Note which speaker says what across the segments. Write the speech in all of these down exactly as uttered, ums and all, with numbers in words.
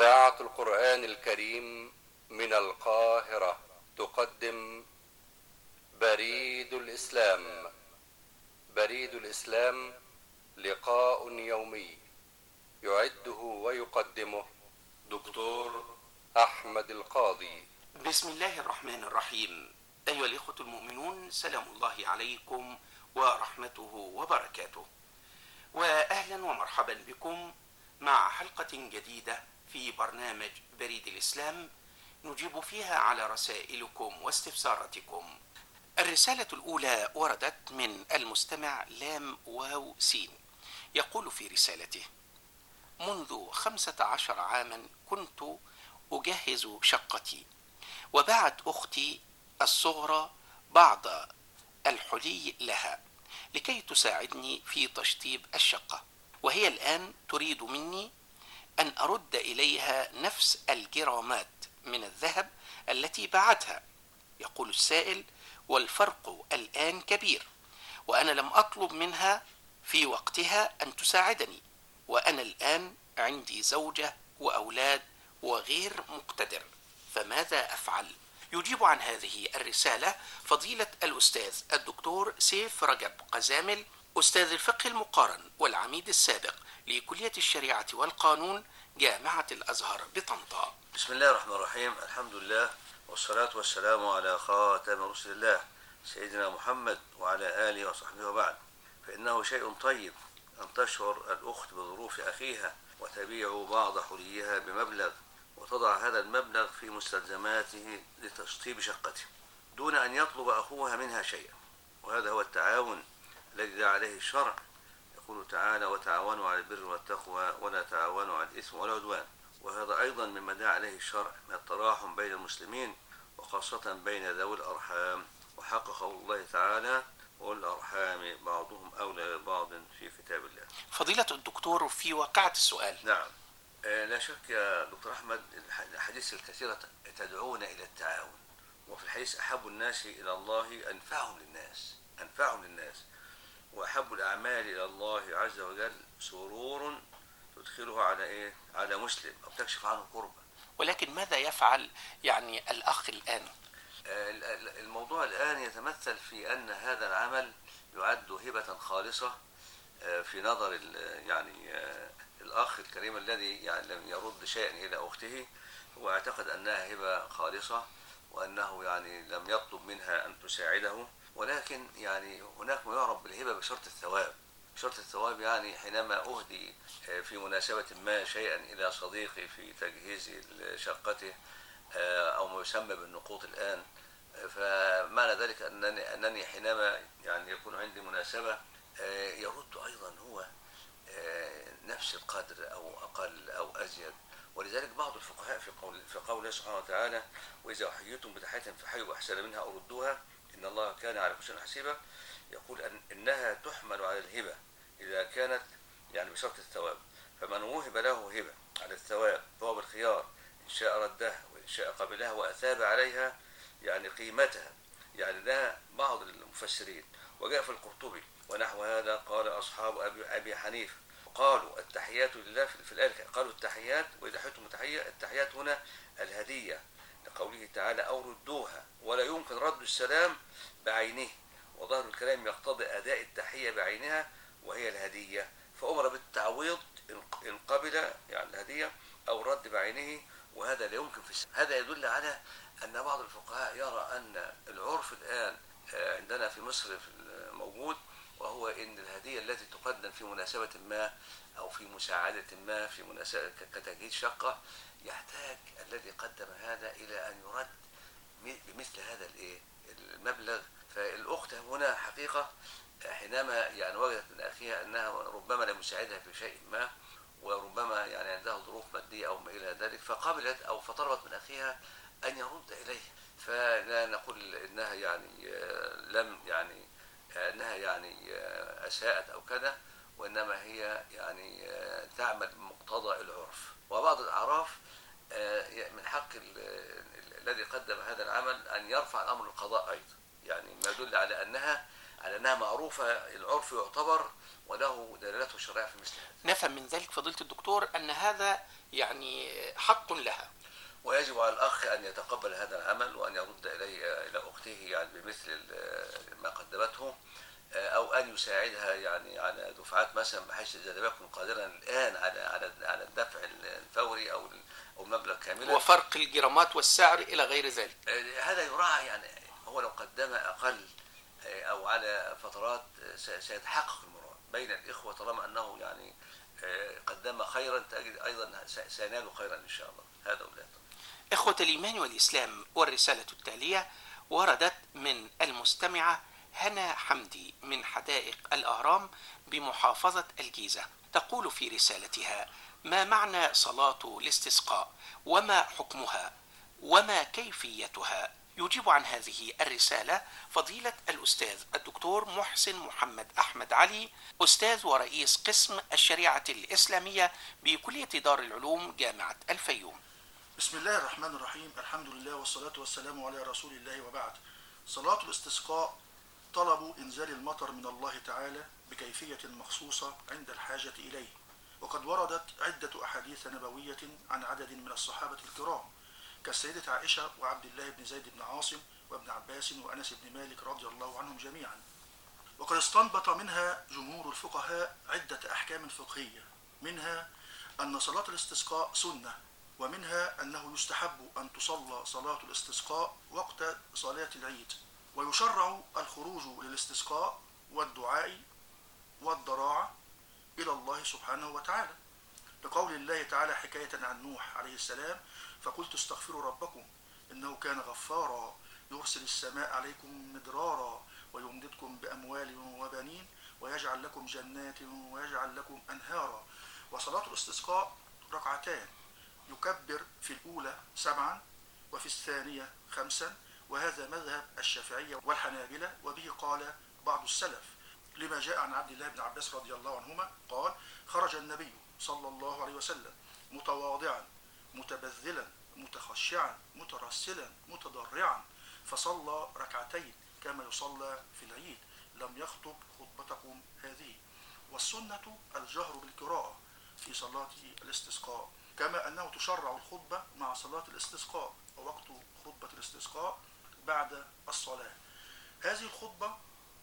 Speaker 1: إذاعة القرآن الكريم من القاهرة تقدم بريد الإسلام. بريد الإسلام لقاء يومي يعده ويقدمه دكتور أحمد القاضي.
Speaker 2: بسم الله الرحمن الرحيم. أيها الإخوة المؤمنون، سلام الله عليكم ورحمته وبركاته، وأهلا ومرحبا بكم مع حلقة جديدة في برنامج بريد الإسلام نجيب فيها على رسائلكم واستفساراتكم. الرسالة الأولى وردت من المستمع لام واو سين، يقول في رسالته: منذ خمسة عشر عاما كنت أجهز شقتي، وباعت أختي الصغرى بعض الحلي لها لكي تساعدني في تشطيب الشقة، وهي الآن تريد مني أن أرد إليها نفس الجرامات من الذهب التي باعتها. يقول السائل: والفرق الآن كبير، وأنا لم أطلب منها في وقتها أن تساعدني، وأنا الآن عندي زوجة وأولاد وغير مقتدر، فماذا أفعل؟ يجيب عن هذه الرسالة فضيلة الأستاذ الدكتور سيف رجب قزامل، أستاذ الفقه المقارن والعميد السابق لكلية الشريعة والقانون جامعة الأزهر بطنطا.
Speaker 3: بسم الله الرحمن الرحيم. الحمد لله والصلاة والسلام على خاتم رسل الله سيدنا محمد وعلى آله وصحبه وبعد. فإنه شيء طيب أن تشعر الأخت بظروف أخيها وتبيع بعض حليها بمبلغ، وتضع هذا المبلغ في مستلزماته لتشطيب شقته دون أن يطلب أخوها منها شيئا، وهذا هو التعاون الذي دعا عليه الشرع. يقول تعالى: وتعاونوا على البر والتقوى ولا تعاونوا على الإثم والعدوان. وهذا أيضا مما دعا عليه الشرع من التراحم بين المسلمين، وخاصة بين ذوي الأرحام، وحق قول الله تعالى: والأرحام بعضهم أولى ببعض في كتاب الله.
Speaker 2: فضيلة الدكتور، في واقعة السؤال.
Speaker 3: نعم، لا شك يا دكتور أحمد، الحديث الكثيرة تدعونا إلى التعاون، وفي الحديث: أحب الناس إلى الله أنفعهم للناس أنفعهم للناس وأحب الأعمال إلى الله عز وجل سرور تدخله على إيه؟ على مسلم أو تكشف عنه كربة.
Speaker 2: ولكن ماذا يفعل يعني الأخ الآن؟
Speaker 3: الموضوع الآن يتمثل في أن هذا العمل يعد هبة خالصة في نظر يعني الأخ الكريم الذي يعني لم يرد شيئا إلى أخته، واعتقد أنها هبة خالصة، وأنه يعني لم يطلب منها أن تساعده. ولكن يعني هناك ما يعرف بالهبة بشرط الثواب. شرط الثواب يعني حينما أهدي في مناسبة ما شيئا إلى صديقي في تجهيز شقته أو ما يسمى بالنقوط الآن، فمعنى ذلك أنني, أنني حينما يعني يكون عندي مناسبة يرد أيضا هو نفس القدر أو أقل أو أزيد. ولذلك بعض الفقهاء في قول في قوله سبحانه وتعالى: وإذا حييتم بتحية فحيوا بأحسن منها أو ردوها إن الله كان على كل شيء حسيبا. يقول أن إنها تحمل على الهبة إذا كانت يعني بشرط الثواب، فمن وهب له هبة على الثواب فهو بالخيار، إن شاء ردها وإن شاء قبلها وأثاب عليها يعني قيمتها. يعني ده بعض المفسرين. وجاء في القرطبي ونحو هذا قال أصحاب أبي, أبي حنيفة، قالوا التحيات لله في الآية، قالوا التحيات وإذا حيتم تحية، التحيات هنا الهدية لقوله تعالى: أو ردوها، ولا يمكن رد السلام بعينه، وظاهر الكلام يقتضي أداء التحية بعينها وهي الهدية، فأمر بالتعويض إن قبل يعني الهدية أو الرد بعينه، وهذا لا يمكن في السلام. هذا يدل على أن بعض الفقهاء يرى أن العرف الآن عندنا في مصر موجود، وهو أن الهدية التي تقدم في مناسبة ما أو في مساعدة ما في مناسبة كتجهيز شقة، يحتاج الذي قدم هذا إلى أن يرد بمثل هذا المبلغ. فالأخت هنا حقيقة حينما يعني وجدت من أخيها أنها ربما لم يساعدها في شيء ما، وربما يعني عندها ظروف مادية أو ما إلى ذلك، فقبلت أو فطلبت من أخيها أن يرد إليه. فلا نقول إنها يعني لم يعني أنها يعني أساءت أو كذا، وإنما هي يعني تعمل بمقتضى العرف. وبعض الأعراف من حق الذي قدم هذا العمل أن يرفع الأمر القضاء أيضا، يعني ما يدل على أنها على أنها معروفة، العرف يعتبر وله دلالته الشرعية في مثل هذا.
Speaker 2: نفهم من ذلك فضيلة الدكتور أن هذا يعني حق لها،
Speaker 3: ويجب على الأخ أن يتقبل هذا العمل وأن يرد إليه إلى أخته يعني بمثل ما قدمته، أو أن يساعدها يعني على دفعات مثلا، بحيث إذا لم يكن قادرا الآن على على على الدفع الفوري أو أو مبلغ كاملا،
Speaker 2: وفرق الجرامات والسعر إلى غير ذلك.
Speaker 3: هذا يراعى. يعني هو لو قدم أقل أو على فترات سيتحقق المراد بين الإخوة، طالما أنه يعني قدم خيرا تجد أيضا سينال خيرا إن شاء الله. هذا ولا
Speaker 2: إخوة الإيمان والإسلام، والرسالة التالية وردت من المستمعة هنا حمدي من حدائق الأهرام بمحافظة الجيزة. تقول في رسالتها: ما معنى صلاة الاستسقاء وما حكمها وما كيفيتها؟ يجيب عن هذه الرسالة فضيلة الأستاذ الدكتور محسن محمد أحمد علي، أستاذ ورئيس قسم الشريعة الإسلامية بكلية دار العلوم جامعة الفيوم.
Speaker 4: بسم الله الرحمن الرحيم، الحمد لله والصلاة والسلام على رسول الله، وبعد. صلاة الاستسقاء طلب إنزال المطر من الله تعالى بكيفية مخصوصة عند الحاجة إليه، وقد وردت عدة أحاديث نبوية عن عدد من الصحابة الكرام كالسيدة عائشة وعبد الله بن زيد بن عاصم وابن عباس وأنس بن مالك رضي الله عنهم جميعا، وقد استنبط منها جمهور الفقهاء عدة أحكام فقهية، منها أن صلاة الاستسقاء سنة، ومنها أنه يستحب أن تصلى صلاة الاستسقاء وقت صلاة العيد، ويشرع الخروج للاستسقاء والدعاء والضراعة إلى الله سبحانه وتعالى، لقول الله تعالى حكاية عن نوح عليه السلام: فقلت استغفروا ربكم إنه كان غفارا يرسل السماء عليكم مدرارا ويمددكم بأموال وبنين ويجعل لكم جنات ويجعل لكم أنهارا. وصلاة الاستسقاء ركعتان، يكبر في الأولى سبعا وفي الثانية خمسا، وهذا مذهب الشافعية والحنابلة، وبه قال بعض السلف، لما جاء عن عبد الله بن عباس رضي الله عنهما قال: خرج النبي صلى الله عليه وسلم متواضعا متبذلا متخشعا مترسلا متضرعا، فصلى ركعتين كما يصلى في العيد، لم يخطب خطبتكم هذه. والسنة الجهر بالقراءة في صلاة الاستسقاء، كما أنه تشرع الخطبة مع صلاة الاستسقاء، ووقت خطبة الاستسقاء بعد الصلاة. هذه الخطبة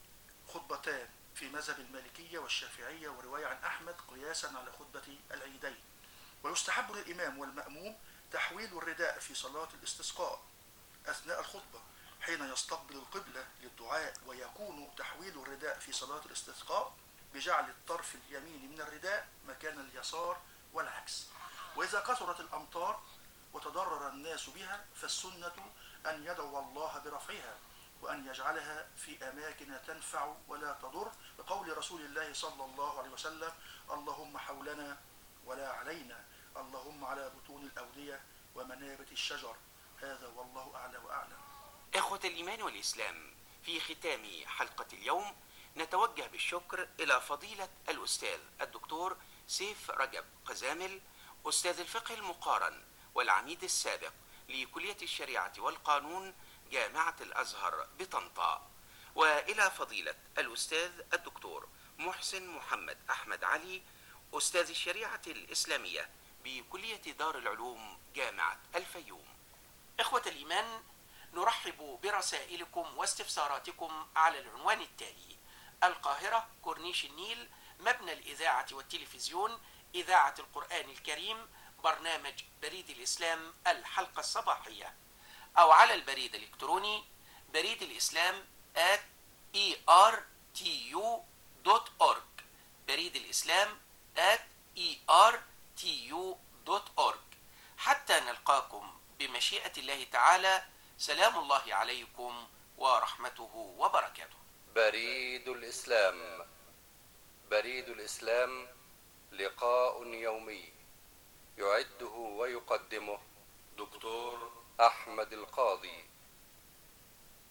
Speaker 4: خطبتان في مذهب المالكية والشافعية، ورواية عن أحمد قياسا على خطبة العيدين. ويستحب للإمام والمأموم تحويل الرداء في صلاة الاستسقاء أثناء الخطبة حين يستقبل القبلة للدعاء، ويكون تحويل الرداء في صلاة الاستسقاء بجعل الطرف اليمين من الرداء مكان اليسار والعكس. وإذا كثرت الأمطار وتضرر الناس بها فالسنة أن يدعو الله برفعها، وأن يجعلها في أماكن تنفع ولا تضر، بقول رسول الله صلى الله عليه وسلم: اللهم حولنا ولا علينا، اللهم على بطون الأودية ومنابت الشجر. هذا والله أعلى وأعلم.
Speaker 2: إخوة الإيمان والإسلام، في ختام حلقة اليوم نتوجه بالشكر إلى فضيلة الأستاذ الدكتور سيف رجب قزامل، أستاذ الفقه المقارن والعميد السابق لكلية الشريعة والقانون جامعة الأزهر بطنطا، وإلى فضيلة الأستاذ الدكتور محسن محمد أحمد علي، أستاذ الشريعة الإسلامية بكلية دار العلوم جامعة الفيوم. إخوة الإيمان، نرحب برسائلكم واستفساراتكم على العنوان التالي: القاهرة، كورنيش النيل، مبنى الإذاعة والتلفزيون، إذاعة القرآن الكريم، برنامج بريد الإسلام الحلقة الصباحية، أو على البريد الإلكتروني بريد الإسلام at e r t u dot org، بريد الإسلام at e r t u dot org. حتى نلقاكم بمشيئة الله تعالى، سلام الله عليكم ورحمته وبركاته.
Speaker 1: بريد الإسلام. بريد الإسلام لقاء يومي يعده ويقدمه دكتور أحمد القاضي.